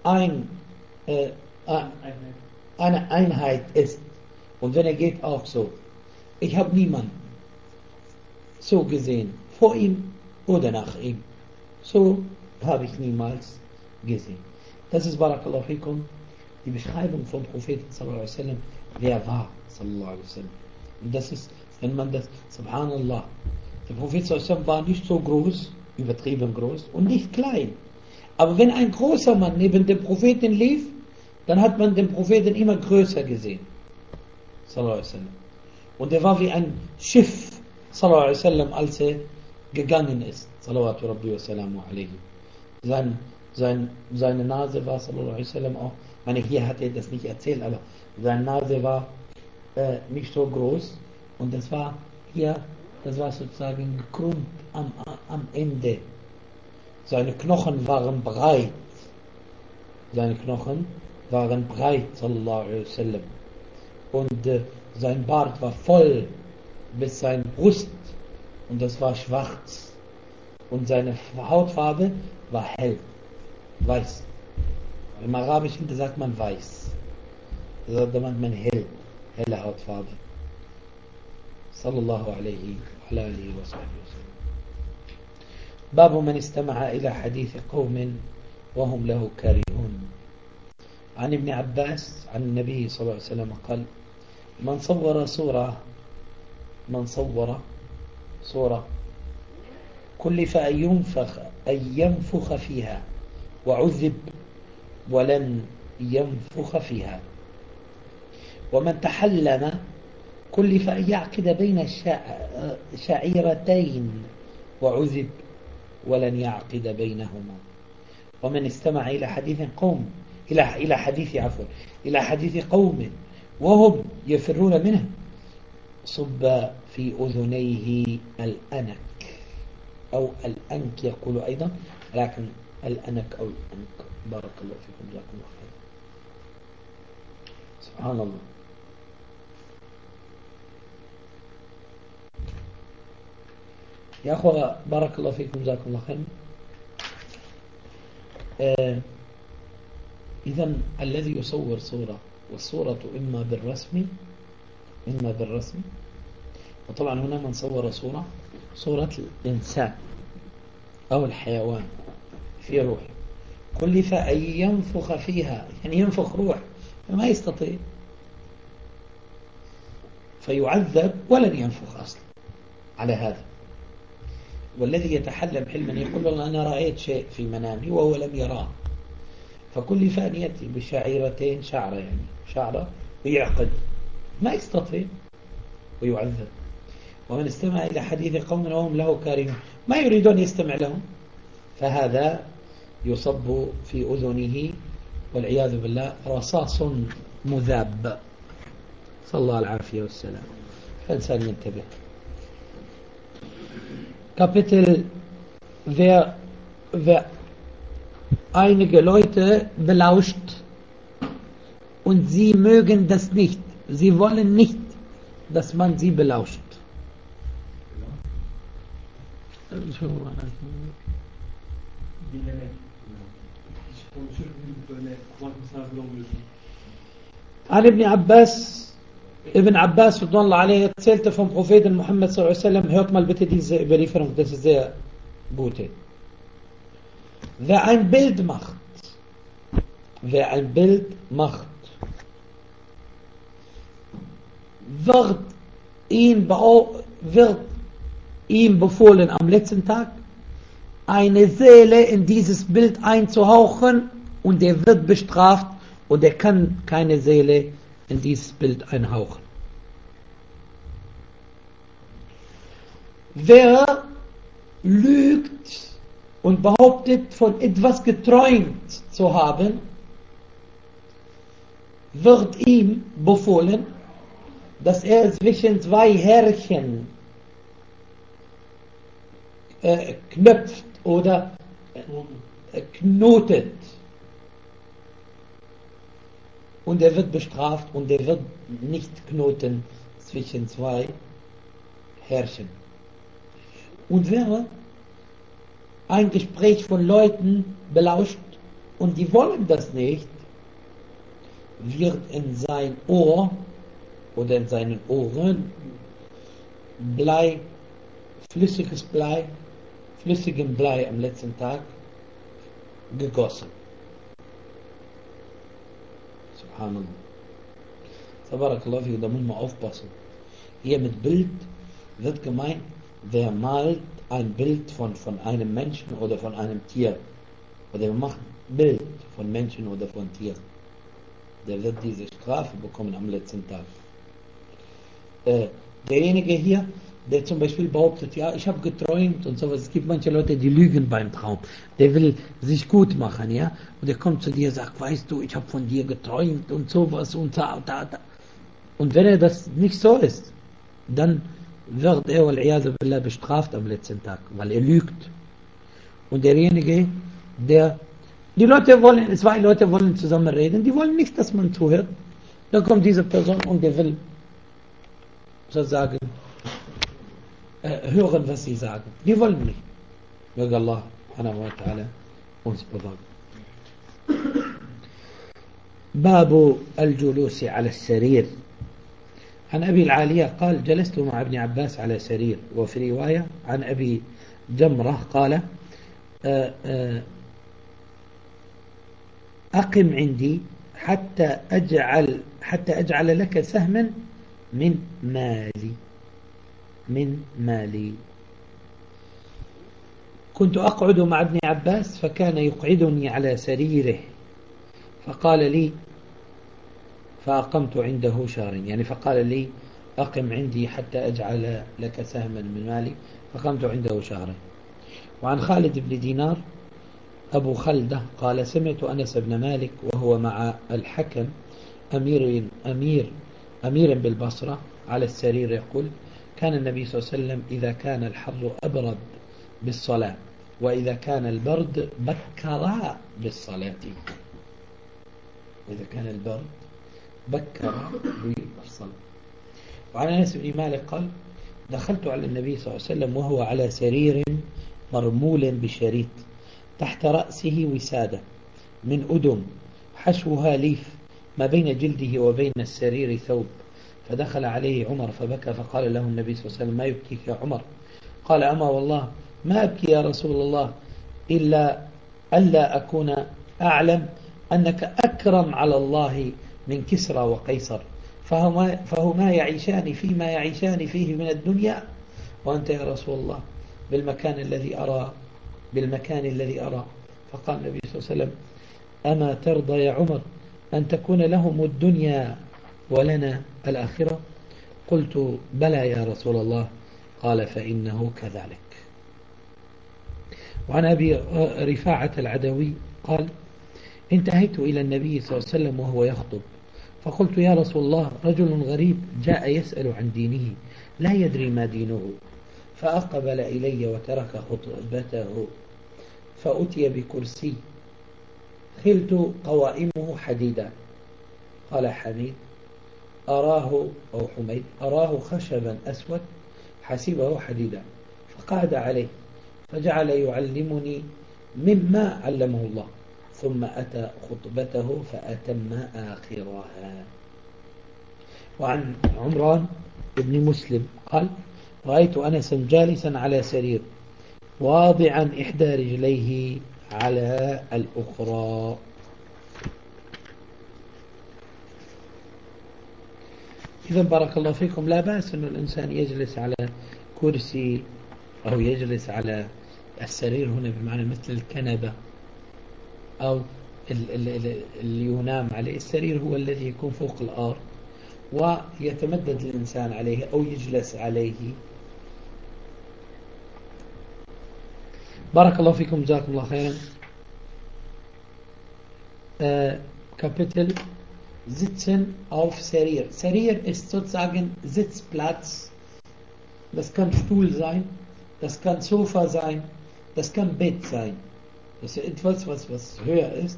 ein, äh, eine Einheit ist. Und wenn er geht, auch so. Ich habe niemanden so gesehen, vor ihm oder nach ihm. So habe ich niemals gesehen. Das ist Barakallahu fikum, die Beschreibung vom Propheten sallallahu alaihi wasallam, wer war sallallahu alaihi wasallam. Und das ist, wenn man das, subhanallah, der Prophet sallallahu alaihi wasallam war nicht so groß, übertrieben groß und nicht klein. Aber wenn ein großer Mann neben dem Propheten lief, dann hat man den Propheten immer größer gesehen. Sallallahu alaihi wasallam. Und er war wie ein Schiff, sallallahu alaihi wasallam, als er gegangen ist. Salawatu Rabbi wa salamu alaihi. Seine Nase war, sallallahu alaihi wasallam, auch, ich meine, hier hat er das nicht erzählt, aber seine Nase war nicht so groß und das war hier, das war sozusagen gekrümmt am Ende. Seine Knochen waren breit. Sallallahu alaihi wasallam. Und sein Bart war voll bis seine Brust und das war schwarz. Und seine Hautfarbe war hell, weiß. Im Arabischen sagt man weiß. Da meint man helle Hautfarbe. Sallallahu alaihi wa alihi wa sallam. باب من استمع إلى حديث قوم وهم له كارهون. عن ابن عباس عن النبي صلى الله عليه وسلم قال: من صور صورة كلف أن ينفخ فيها وعذب ولن ينفخ فيها، ومن تحلم كلف أن يعقد بين شعيرتين وعذب ولن يعقد بينهما، ومن استمع إلى حديث قوم إلى حديث قوم وهم يفرون منه صب في أذنيه الأنك أو الأنك يقول أيضا، لكن الأنك أو الأنك. بارك الله فيكم، جزاكم الله خير. سبحان الله. يا أخوة بارك الله فيكم، جزاكم الله خير. إذن الذي يصور صورة، والصورة إما بالرسم، وطبعا هنا من صور صورة الإنسان أو الحيوان في روح، كلف أن ينفخ فيها، يعني ينفخ روح فما يستطيع فيعذب ولن ينفخ أصلا على هذا. والذي يتحلم حلما يقول والله أنا رأيت شيء في منامي وهو لم يراه، فكلف أن يأتي بشعيرتين، شعرة ويعقد، ما يستطيع ويعذب. ومن استمع إلى حديث قوم وهم له كارهون، ما يريد أن يستمع لهم، فهذا يصب في أذنه والعياذ بالله رصاص مذاب، صلى الله العافية والسلام. فالإنسان ينتبه. Kapitel, wer einige Leute belauscht und sie mögen das nicht, sie wollen nicht, dass man sie belauscht. An Ibn Abbas radhiyallahu anhu erzählte vom Propheten Muhammad sallallahu alaihi wasallam, hört mal bitte diese Überlieferung, das ist sehr gute. Wer ein Bild macht, wird ihm befohlen, am letzten Tag eine Seele in dieses Bild einzuhauchen, und er wird bestraft und er kann keine Seele in dieses Bild einhauchen. Wer lügt und behauptet, von etwas geträumt zu haben, wird ihm befohlen, dass er zwischen zwei Härchen knöpft oder knotet. Und er wird bestraft und er wird nicht knoten zwischen zwei Härchen. Und wer ein Gespräch von Leuten belauscht und die wollen das nicht, wird in sein Ohr oder in seinen Ohren Blei, flüssigem Blei am letzten Tag gegossen. Subhanallah. Tabarakallah, da muss man aufpassen. Hier mit Bild wird gemeint, wer malt ein Bild von einem Menschen oder von einem Tier, oder macht Bild von Menschen oder von Tieren, der wird diese Strafe bekommen am letzten Tag. Derjenige hier, der zum Beispiel behauptet, ja, ich habe geträumt und sowas. Es gibt manche Leute, die lügen beim Traum. Der will sich gut machen, ja. Und der kommt zu dir und sagt, weißt du, ich habe von dir geträumt und sowas und da. Und wenn er das nicht so ist, dann wird er wal-iyadu billah bestraft am letzten Tag, weil er lügt. Und derjenige, zwei Leute wollen zusammen reden, die wollen nicht, dass man zuhört. Dann kommt diese Person und der will sozusagen hören, was sie sagen. Die wollen nicht. Möge Allah subhanahu wa ta'ala uns bewahren. باب الجلوس على السرير. عن أبي العالية قال جلست مع ابن عباس على سرير. وفي رواية عن أبي جمرة قال أقم عندي حتى أجعل لك سهما من مالي. كنت أقعد مع ابن عباس فكان يقعدني على سريره فقال لي فأقمت عنده شهرا، يعني فقال لي أقم عندي حتى أجعل لك سهما من مالي فقمت عنده شهرا. وعن خالد بن دينار أبو خلدة قال سمعت أنس بن مالك وهو مع الحكم أمير بالبصرة على السرير يقول كان النبي صلى الله عليه وسلم إذا كان الحر أبرد بالصلاة وإذا كان البرد بكر بالصلاة. وإذا كان البرد بكر بالصلاة. وعن أنس بن مالك قال دخلت على النبي صلى الله عليه وسلم وهو على سرير مرمول بشريط تحت رأسه وسادة من أدم حشوها ليف ما بين جلده وبين السرير ثوب. فدخل عليه عمر فبكى فقال له النبي صلى الله عليه وسلم ما يبكيك يا عمر؟ قال أما والله ما أبكي يا رسول الله إلا ألا أكون أعلم أنك أكرم على الله من كسرى وقيصر فهما يعيشان فيما يعيشان فيه من الدنيا وأنت يا رسول الله بالمكان الذي أرى. فقال النبي صلى الله عليه وسلم أما ترضى يا عمر أن تكون لهم الدنيا ولنا الآخرة؟ قلت بلى يا رسول الله. قال فإنه كذلك. وعن أبي رفاعة العدوي قال انتهيت إلى النبي صلى الله عليه وسلم وهو يخطب فقلت يا رسول الله رجل غريب جاء يسأل عن دينه لا يدري ما دينه فأقبل إلي وترك خطبته فأتي بكرسي خلت قوائمه حديدا. قال حميد أراه خشبا أسود حسبه حديدا فقعد عليه فجعل يعلمني مما علمه الله ثم أتى خطبته فأتم آخرها. وعن عمران بن مسلم قال رأيت أنسا جالسا على سرير واضعا إحدى رجليه على الأخرى. إذا بارك الله فيكم لا بأس أن الإنسان يجلس على كرسي أو يجلس على السرير هنا بمعنى مثل الكنبة أو اللي ينام عليه. السرير هو الذي يكون فوق الأرض ويتمدد الإنسان عليه أو يجلس عليه. بارك الله فيكم جزاكم الله خيرا. Kapitel Sitzen auf Serir. Serir ist sozusagen Sitzplatz. Das kann Stuhl sein, das kann Sofa sein, das kann Bett sein. Das ist etwas, was höher ist.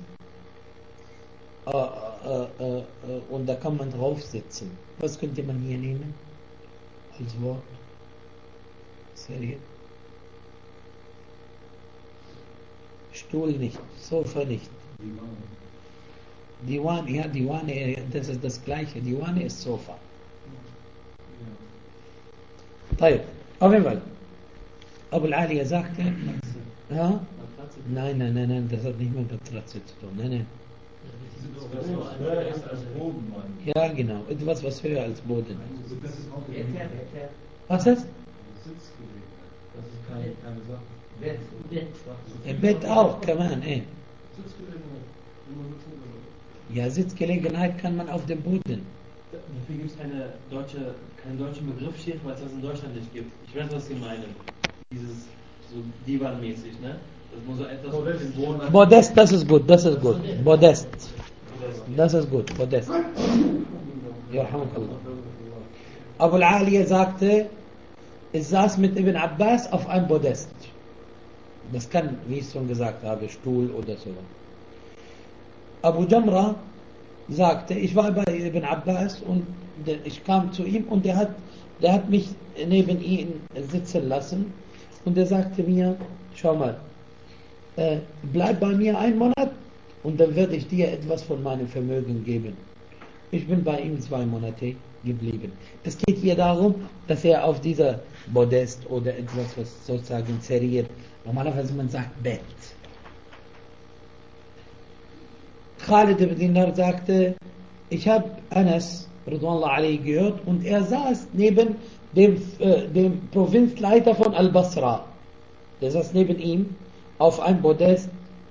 Und da kann man drauf sitzen. Was könnte man hier nehmen als Wort? Serir. Stuhl nicht, Sofa nicht, Diwan, ja, Diwane, das ist das gleiche. Diwane ist Sofa. طيب, auf jeden Fall. Abu al-Aliya sagte, ja, nein, das hat nicht mit Matratze zu tun. Nein. Ja, genau, etwas, was höher als Boden. Was ist? Das ist keine Sache. Bett auch, kann man, Ja, Sitzgelegenheit kann man auf dem Boden. Dafür gibt es keinen deutschen Begriff, Sheikh, weil es das in Deutschland nicht gibt. Ich weiß, was Sie meinen. Dieses so Divan-mäßig, ne? Das muss so etwas Modest, das ist gut. Modest. Das ist gut, Modest. Ja, Alhamdulillah. Abu al-Aliya sagte, ich saß mit Ibn Abbas auf einem Podest. Das kann, wie ich schon gesagt habe, Stuhl oder so. Abu Jamra sagte, ich war bei Ibn Abbas und ich kam zu ihm und der hat mich neben ihm sitzen lassen und er sagte mir, schau mal, bleib bei mir 1 Monat und dann werde ich dir etwas von meinem Vermögen geben. Ich bin bei ihm 2 Monate geblieben. Es geht hier darum, dass er auf dieser Podest oder etwas, was sozusagen zeriert, normalerweise man sagt Bett. Khalid ibn Dinar sagte, ich habe Anas Ridwanullah alayhi gehört und er saß neben dem Provinzleiter von Al-Basra. Der saß neben ihm auf einem Podest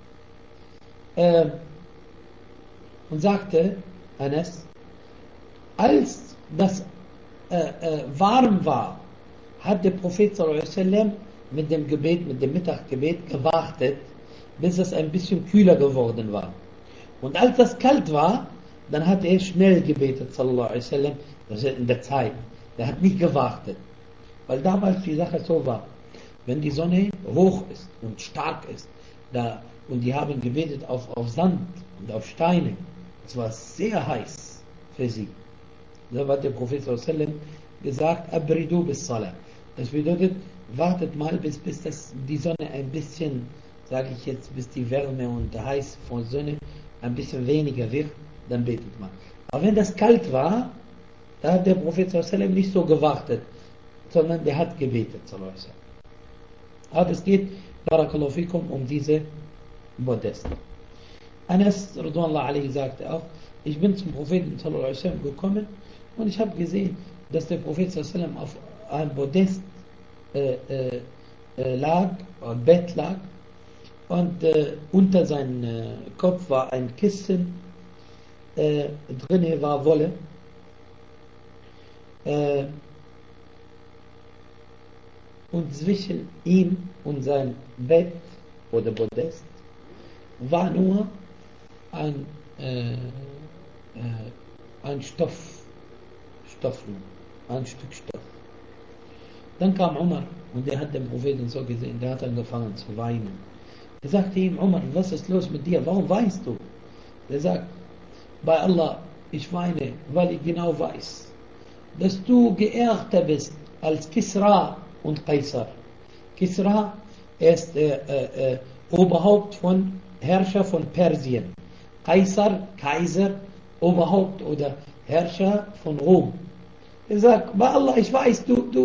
und sagte, Anas, als das warm war, hat der Prophet sallallahu alaihi wasallam mit dem Gebet, mit dem Mittaggebet gewartet, bis es ein bisschen kühler geworden war. Und als das kalt war, dann hat er schnell gebetet, sallallahu alaihi wasallam, das ist in der Zeit. Der hat nicht gewartet. Weil damals die Sache so war, wenn die Sonne hoch ist und stark ist, und die haben gebetet auf Sand und auf Steine, es war sehr heiß für sie. Da hat der Prophet sallallahu alaihi wasallam gesagt, abridu bis Salah. Das bedeutet, wartet mal, bis die Sonne ein bisschen, sage ich jetzt, bis die Wärme und der Heiß von der Sonne ein bisschen weniger wird, dann betet man. Aber wenn das kalt war, da hat der Prophet sallallahu alaihi wasallam nicht so gewartet, sondern der hat gebetet, sallallahu alaihi wasallam. Aber es geht, barakallahu fikum, um diese Modest. Anas Ridwanullah alayhi sagte auch, ich bin zum Propheten sallallahu alaihi wasallam gekommen und ich habe gesehen, dass der Prophet sallallahu alaihi wasallam auf einem Podest lag, ein Bett lag, und unter seinem Kopf war ein Kissen, drinne war Wolle, und zwischen ihm und sein Bett oder Podest war nur ein Stoff, ein Stück Stoff. Dann kam Umar und der hat den Propheten so gesehen, der hat angefangen zu weinen. Er sagte ihm, Umar, was ist los mit dir? Warum weinst du? Er sagt, bei Allah, ich weine, weil ich genau weiß, dass du geehrter bist als Kisra und Kaisar. Kisra ist Oberhaupt von Herrscher von Persien. Kaiser, Oberhaupt oder Herrscher von Rom. Er sagt, bei Allah, ich weiß,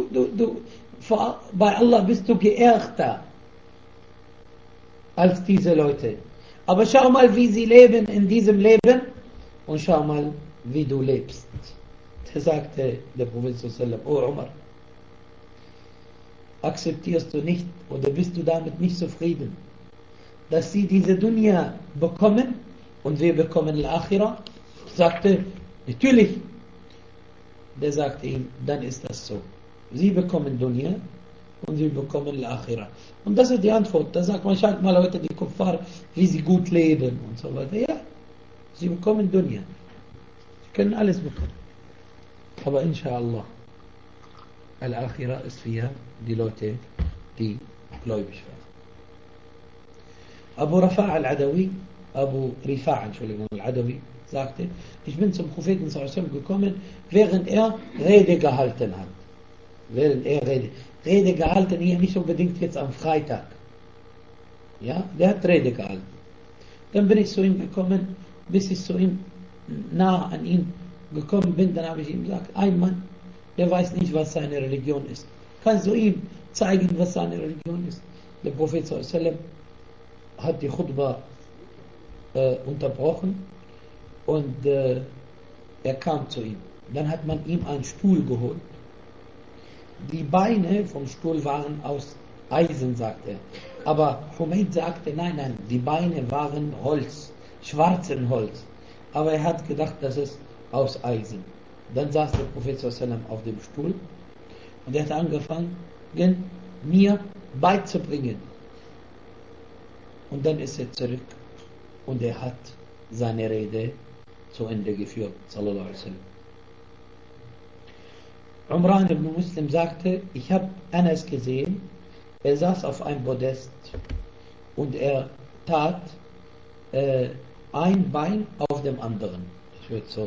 bei Allah bist du geehrter als diese Leute. Aber schau mal, wie sie leben in diesem Leben und schau mal, wie du lebst. Da sagte der Prophet sallallahu alaihi wasallam, oh Umar, akzeptierst du nicht oder bist du damit nicht zufrieden, dass sie diese Dunya bekommen und wir bekommen Al-Akhirah? Sagte, natürlich. Der sagte ihm, dann ist das so. Sie bekommen Dunya und wir bekommen Al-Akhirah. Und das ist die Antwort. Da sagt man, schaut mal heute die Kuffar, wie sie gut leben und so weiter. Ja, sie bekommen Dunya. Sie können alles bekommen. Aber inshallah, Al-Akhirah ist für die Leute, die gläubig waren. Abu Rifa' al-Adawi sagte, ich bin zum Propheten sallallahu alaihi wasallam gekommen, während er Rede gehalten hat. Rede gehalten hier nicht unbedingt jetzt am Freitag. Ja, der hat Rede gehalten. Dann bin ich zu ihm gekommen, bis ich zu ihm nah an ihn gekommen bin, dann habe ich ihm gesagt, ein Mann, der weiß nicht, was seine Religion ist. Kannst du ihm zeigen, was seine Religion ist? Der Prophet sallam hat die Khutbah unterbrochen und er kam zu ihm. Dann hat man ihm einen Stuhl geholt. Die Beine vom Stuhl waren aus Eisen, sagt er. Aber Humayd sagte, nein, die Beine waren Holz, schwarzen Holz. Aber er hat gedacht, das ist aus Eisen. Dann saß der Prophet sallam auf dem Stuhl und er hat angefangen, mir beizubringen. Und dann ist er zurück und er hat seine Rede zu Ende geführt, sallallahu alaihi wasallam. Umran ibn Muslim sagte, ich habe Anas gesehen, er saß auf einem Podest und er tat ein Bein auf dem anderen. Das wird so.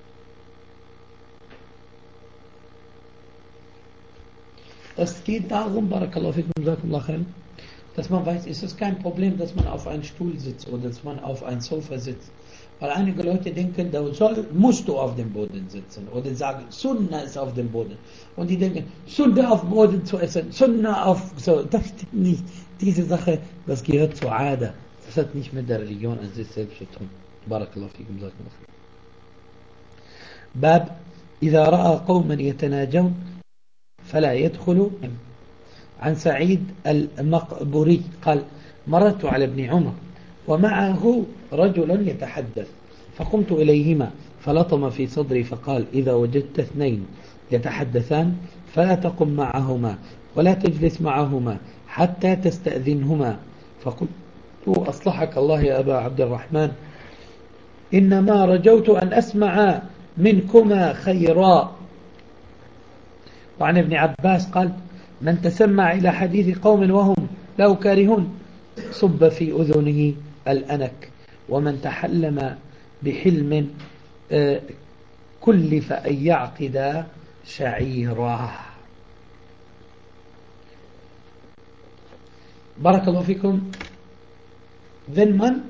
Es geht darum, Barakallahu fikum, dass man weiß, ist es kein Problem, dass man auf einem Stuhl sitzt oder dass man auf einem Sofa sitzt. Weil einige Leute denken, musst du auf dem Boden sitzen oder sagen, Sunnah ist auf dem Boden. Und die denken, Sunnah auf dem Boden zu essen, Sunnah auf, so, das stimmt nicht. Diese Sache, das gehört zu Ada. Das hat nicht mit der Religion an sich selbst zu tun. Barakallahu fikum. Bab, إذا رأى قوما يتناجون فلا يدخلوا. عن سعيد المقبوري قال مررت على ابن عمر ومعه رجل يتحدث فقمت إليهما فلطم في صدري فقال إذا وجدت اثنين يتحدثان فلا تقم معهما ولا تجلس معهما حتى تستأذنهما فقلت أصلحك الله يا أبا عبد الرحمن إنما رجوت أن أسمع منكما خيرا. وعن ابن عباس قال من تسمع إلى حديث قوم وهم له كارهون صب في أذنه الأنك ومن تحلم بحلم كلف أن يعقد شعيرا. Barakallahu fikum. Wenn man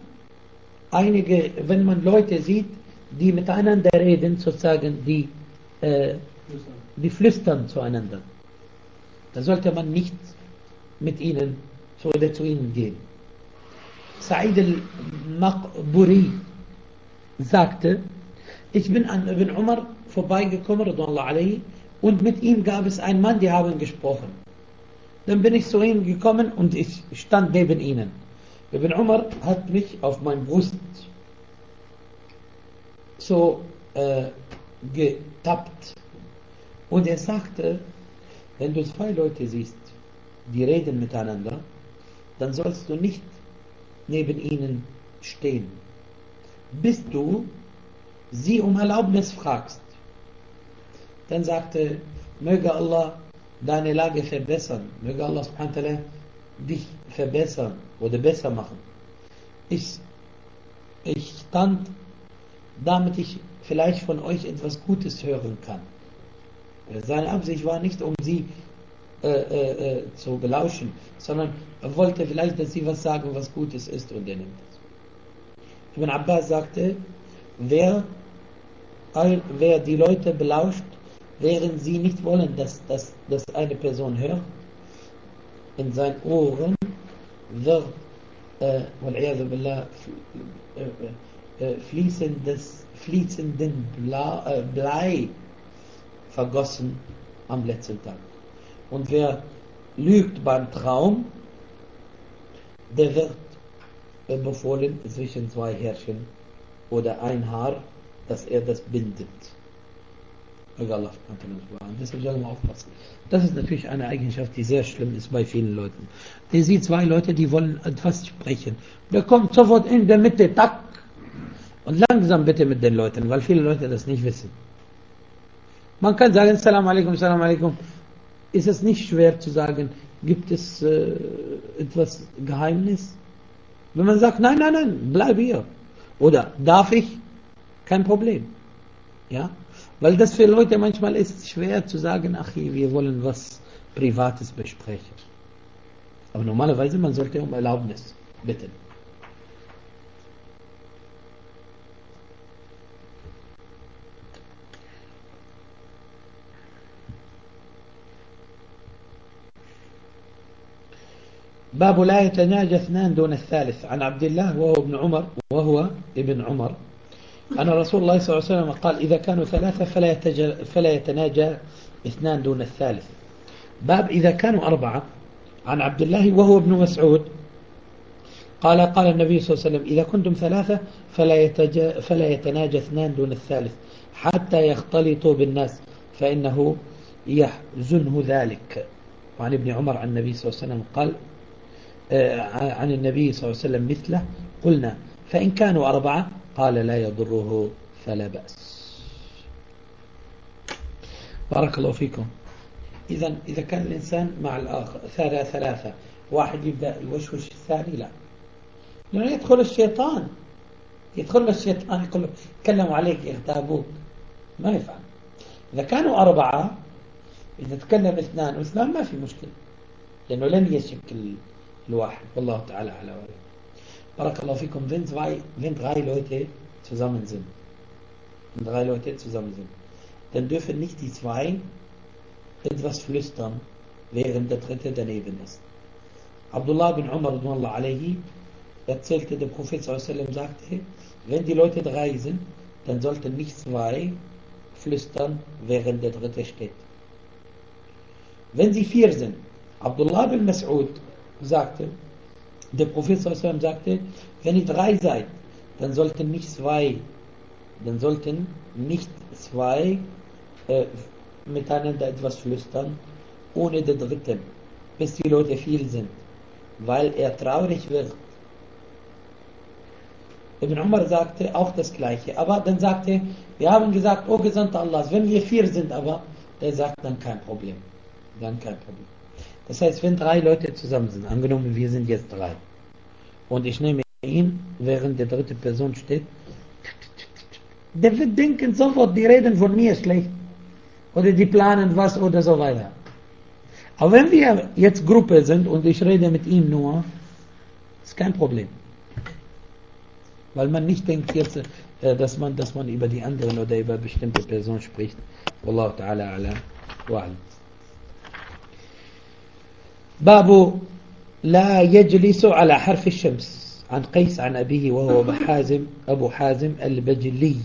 Leute sieht, die miteinander reden, sozusagen, die flüstern zueinander, da sollte man nicht mit ihnen zu ihnen gehen. Sa'id al-Maqburi sagte, ich bin an Ibn Umar vorbeigekommen, und mit ihm gab es einen Mann, die haben gesprochen. Dann bin ich zu ihnen gekommen und ich stand neben ihnen. Ibn Umar hat mich auf mein Brust so getappt. Und er sagte, wenn du zwei Leute siehst, die reden miteinander, dann sollst du nicht neben ihnen stehen, bis du sie um Erlaubnis fragst. Dann sagte, möge Allah deine Lage verbessern, möge Allah subhanahu wa ta'ala dich verbessern oder besser machen. Ich stand, damit ich vielleicht von euch etwas Gutes hören kann. Seine Absicht war nicht, um sie zu belauschen, sondern er wollte vielleicht, dass sie was sagen, was Gutes ist, und er nimmt es. Ibn Abbas sagte, wer die Leute belauscht, während sie nicht wollen, dass eine Person hört, in seinen Ohren wird fließenden Blei vergossen am letzten Tag. Und wer lügt beim Traum, der wird befohlen, zwischen zwei Härchen oder ein Haar, dass er das bindet. Deshalb sollen wir aufpassen. Das ist natürlich eine Eigenschaft, die sehr schlimm ist bei vielen Leuten. Der sieht zwei Leute, die wollen etwas sprechen. Der kommt sofort in der Mitte, tack. Und langsam bitte mit den Leuten, weil viele Leute das nicht wissen. Man kann sagen, Salam alaikum, Salam alaikum. Ist es nicht schwer zu sagen, gibt es etwas Geheimnis? Wenn man sagt, nein, bleib hier. Oder darf ich? Kein Problem. Ja? Weil das für Leute manchmal ist schwer zu sagen, ach, wir wollen was Privates besprechen. Aber normalerweise, man sollte um Erlaubnis bitten. باب لا يتناجى اثنان دون الثالث. عن عبد الله وهو ابن عمر أن رسول الله صلى الله عليه وسلم قال إذا كانوا ثلاثة فلا يتناجى اثنان دون الثالث. باب إذا كانوا أربعة. عن عبد الله وهو ابن مسعود قال النبي صلى الله عليه وسلم إذا كنتم ثلاثة فلا يتناجى اثنان دون الثالث حتى يختلطوا بالناس فإنه يحزنه ذلك. وعن ابن عمر عن النبي صلى الله عليه وسلم قال عن النبي صلى الله عليه وسلم مثله قلنا فإن كانوا أربعة قال لا يضره فلا بأس. بارك الله فيكم. إذا كان الإنسان مع الآخر ثلاثة واحد يبدأ يوشوش الثاني لا، لأنه يدخل الشيطان يقول له تكلموا عليك يغتابوك، ما يفعل. إذا كانوا أربعة إذا تكلم اثنان واثنان ما في مشكلة، لأنه لن يشك الواحد. والله تعالى على وعلم. بارك الله فيكم. Wenn drei Leute zusammen sind, dann dürfen nicht die zwei etwas flüstern, während der dritte daneben ist. Abdullah bin Umar radhiyallahu alayhi erzählte, der Prophet sallallahu alaihi wasallam sagte, wenn die Leute drei sind, dann sollten nicht zwei flüstern, während der dritte steht. Wenn sie vier sind, Abdullah bin Mas'ud sagte, der Prophet sallallahu alaihi wasallam sagte, wenn ihr drei seid, dann sollten nicht zwei miteinander etwas flüstern, ohne den dritten, bis die Leute viel sind, weil er traurig wird. Ibn Umar sagte auch das Gleiche, aber dann sagte, wir haben gesagt, oh Gesandter Allahs, wenn wir vier sind, aber der sagt dann kein Problem. Das heißt, wenn drei Leute zusammen sind, angenommen wir sind jetzt drei, und ich nehme ihn, während der dritte Person steht, der wird denken sofort, die reden von mir schlecht, oder die planen was oder so weiter. Aber wenn wir jetzt Gruppe sind und ich rede mit ihm nur, ist kein Problem. Weil man nicht denkt jetzt, dass man über die anderen oder über bestimmte Personen spricht. Wallahu ta'ala ala wa'alam. باب لا يجلس على حرف الشمس. عن قيس عن أبيه وهو أبو حازم البجلي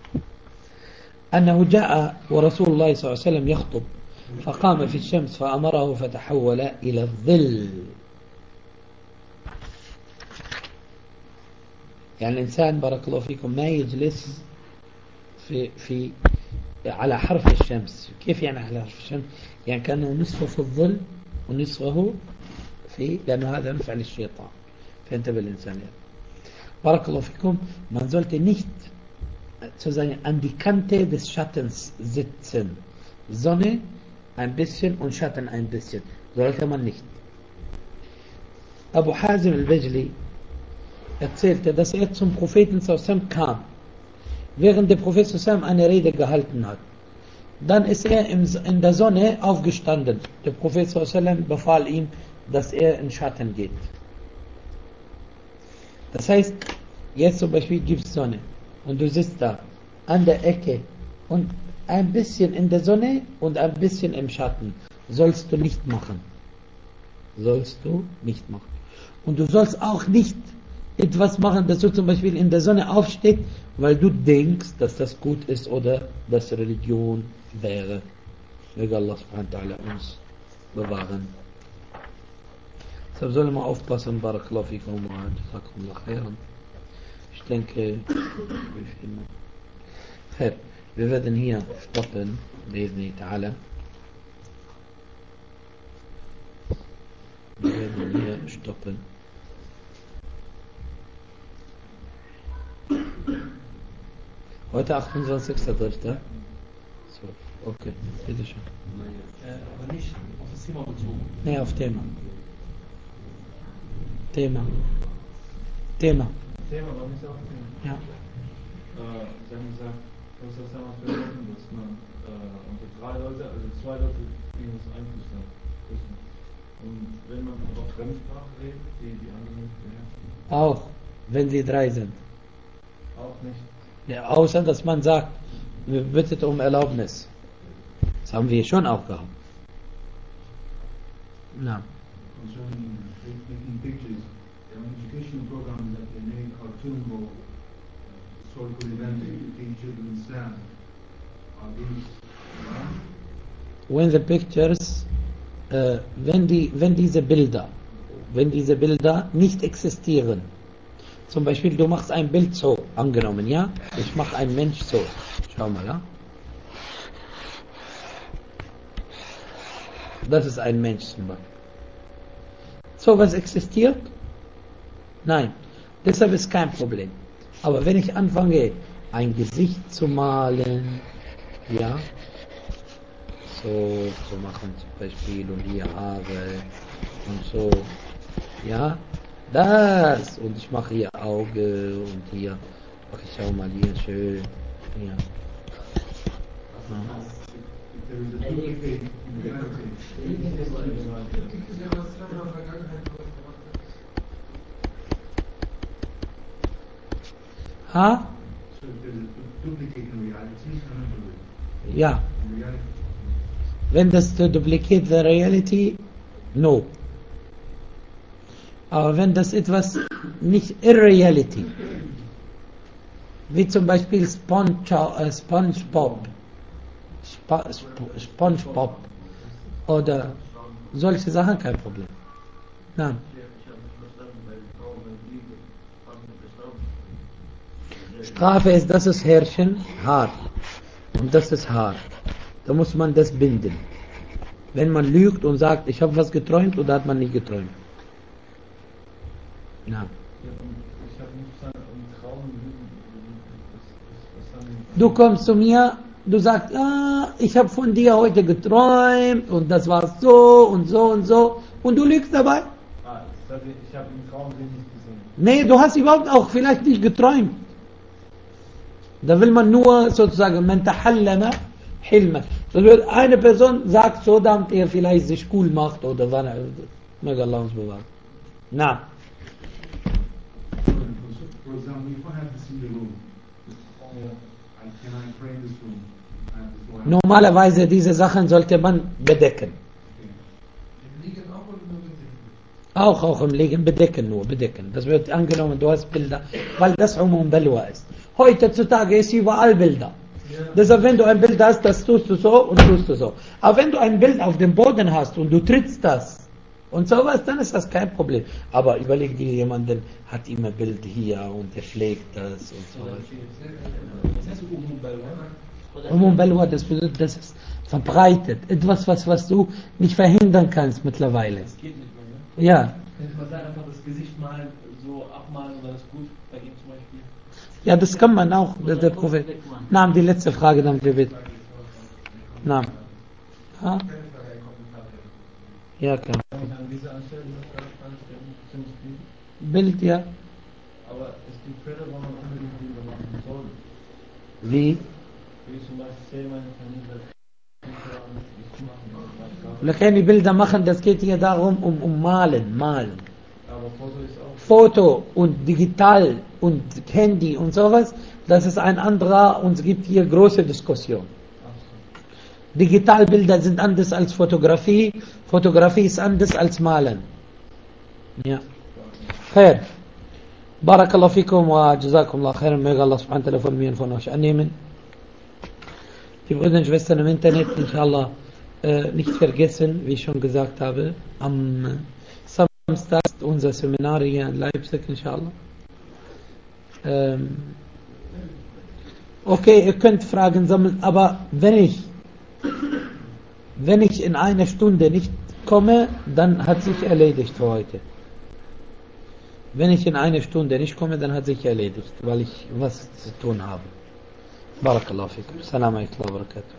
أنه جاء ورسول الله صلى الله عليه وسلم يخطب فقام في الشمس فأمره فتحول إلى الظل. يعني الإنسان بارك الله فيكم ما يجلس في على حرف الشمس. كيف يعني على حرف الشمس؟ يعني كأنه نصفه في الظل ونصفه لأنه هذا نفع للشيطان. فانتبه الإنسان يعني. بارك الله فيكم. Man sollte nicht sozusagen an die Kante des Schattens sitzen. Sonne ein bisschen und Schatten ein bisschen. Sollte man nicht. Abu Hazim al-Bajli erzählte, dass er zum Propheten sallallahu kam, während der Prophet sallallahu eine Rede gehalten hat. Dann ist er in der Sonne aufgestanden. Der Prophet sallallahu befahl ihm, dass er in Schatten geht. Das heißt, jetzt zum Beispiel gibt es Sonne und du sitzt da an der Ecke und ein bisschen in der Sonne und ein bisschen im Schatten. Sollst du nicht machen. Und du sollst auch nicht etwas machen, dass du zum Beispiel in der Sonne aufstehst, weil du denkst, dass das gut ist oder dass Religion wäre. Möge Allah subhanahu wa ta'ala uns bewahren. Deshalb sollen wir aufpassen. Barakallahu fikum wa jazakumullah khairan. Ich denke, wir werden hier stoppen, bi'idhni ta'ala. Wir werden hier stoppen. Heute 28.3. So, okay, bitte schön. Aber nicht auf das Thema bezogen. Nee, auf Thema. Thema, aber nicht auf Thema. Ja. Sie haben gesagt, dass das damals bedeuten, dass man unter drei Leute, also zwei Leute, gegen das einflüstern müssen. Und wenn man aber Fremdsprache redet, die anderen nicht beherrschen. Auch, wenn sie drei sind. Auch nicht. Ja, außer, dass man sagt, wir bitten um Erlaubnis. Das haben wir schon auch gehabt. Na. Und schon making pictures. There are educational programs that they make, cartoons or historical events that teach children Islam. Are these wrong? When the pictures, wenn diese Bilder nicht existieren. Zum Beispiel, du machst ein Bild so, angenommen, ja? Ich mache einen Mensch so. Schau mal, ja? Das ist ein Mensch zum Beispiel. So was existiert? Nein. Deshalb ist kein Problem. Aber wenn ich anfange, ein Gesicht zu malen, ja, so zu machen zum Beispiel und hier Haare und so, ja, das und ich mache hier Auge und hier, ach, ich schau mal hier schön, ja. There is a duplicate in reality. Ha? So if there is a duplicate in reality, Ja. in reality. Wenn das to duplicate the reality, no. Aber wenn das etwas nicht irreality, wie zum Beispiel SpongeBob oder solche Sachen, kein Problem. Nein. Strafe ist, das ist Herrchen, Haar. Und das ist Haar. Da muss man das binden. Wenn man lügt und sagt, ich habe was geträumt, oder hat man nicht geträumt? Ja. Ich habe nicht verstanden, im Traum Du kommst zu mir, du sagst, ich habe von dir heute geträumt und das war so und so und so und du lügst dabei? Ich habe im Traum sie nicht gesehen. Nee, du hast überhaupt auch vielleicht nicht geträumt. Da will man nur sozusagen, man tahallama hilma. Das wird eine Person sagt so, damit er vielleicht sich cool macht oder wann er, möge Allah uns bewahren. Na. For example, if I have this in the room, can I pray in this room? Normalerweise diese Sachen sollte man bedecken. Auch im Liegen bedecken, nur bedecken. Das wird angenommen, du hast Bilder, weil das Balwa ist. Heutzutage ist überall Bilder. Deshalb, wenn du ein Bild hast, das tust du so und tust du so. Aber wenn du ein Bild auf dem Boden hast und du trittst das und sowas, dann ist das kein Problem. Aber überleg dir, jemanden hat immer ein Bild hier und er pflegt das und so. Balwa, das bedeutet, das ist verbreitet. Etwas, was du nicht verhindern kannst mittlerweile. Das geht nicht mehr, ne? Ja. Man sagt einfach das Gesicht malen, so abmalen und dann ist gut, bei ihm zum Beispiel. Ja, das kann man auch, der Prophet. Naam, die letzte Frage, damit wir bitten. Naam. Ha? Ja, klar. An dieser Anstellung ziemlich viel. Bild, ja. Aber es gibt Fälle, wo man unbedingt Bilder machen soll. Wie? Wie zum Beispiel, meine Familie nicht machen. Wir können die Bilder machen, das geht hier darum, um Malen. Aber Foto ist auch. Foto und digital und Handy und sowas, das ist ein anderer und es gibt hier große Diskussion. Digitalbilder sind anders als Fotografie. Fotografie ist anders als Malen. Ja. Khair. Barakallahu fikum wa jazakumullah khairan. Möge Allah subhanahu wa ta'ala von mir und von euch annehmen. Die Brüder und Schwestern im Internet, inshallah, nicht vergessen, wie ich schon gesagt habe, am Samstag ist unser Seminar hier in Leipzig, inshallah. Okay, ihr könnt Fragen sammeln, aber wenn ich in einer Stunde nicht komme, dann hat sich erledigt für heute. Wenn ich in einer Stunde nicht komme, dann hat sich erledigt, weil ich was zu tun habe. Barakallahu fikum. Assalamu alaikum wa barakatuh.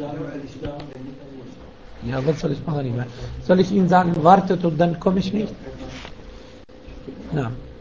Ja, was soll ich machen? Soll ich Ihnen sagen, wartet und dann komme ich nicht? Na.